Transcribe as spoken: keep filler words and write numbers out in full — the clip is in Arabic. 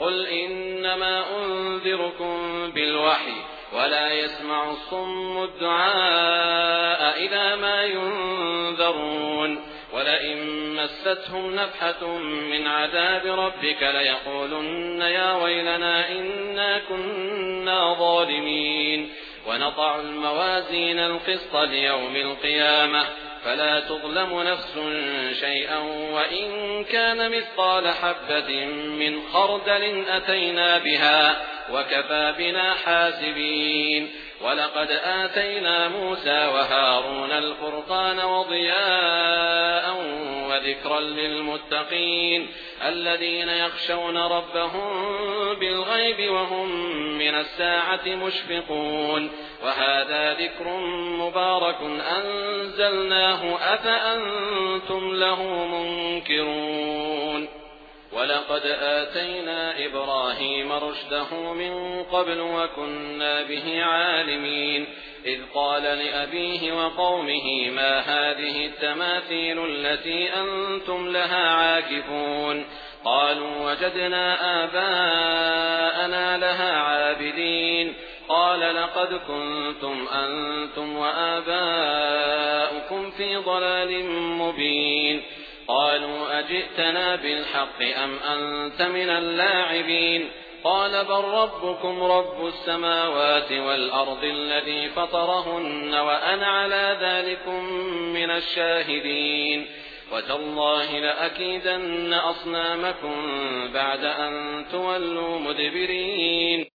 قل إنما أنذركم بالوحي ولا يسمع الصم الدعاء إذا ما ينذرون ولئن مستهم نفحة من عذاب ربك ليقولن يا ويلنا إنا كنا ظالمين ونضع الموازين القسط ليوم القيامة فلا تظلم نفس شيئا وإن كان مثقال حبة من خردل أتينا بها وكفى بنا حاسبين ولقد آتينا موسى وهارون الفرقان وضياء وذكرا للمتقين الذين يخشون ربهم بالغيب وهم من الساعة مشفقون وهذا ذكر مبارك أنزلناه أفأنتم له منكرون ولقد آتينا إبراهيم رشده من قبل وكنا به عالمين إذ قال لأبيه وقومه ما هذه التماثيل التي أنتم لها عاكفون قالوا وجدنا آباءنا لها عابدين قال لقد كنتم أنتم وآباؤكم في ضلال مبين قالوا أجئتنا بالحق أم أنت من اللاعبين قال بل ربكم رب السماوات والأرض الذي فطرهن وأنا على ذلكم من الشاهدين وتالله لأكيدن أصنامكم بعد أن تولوا مدبرين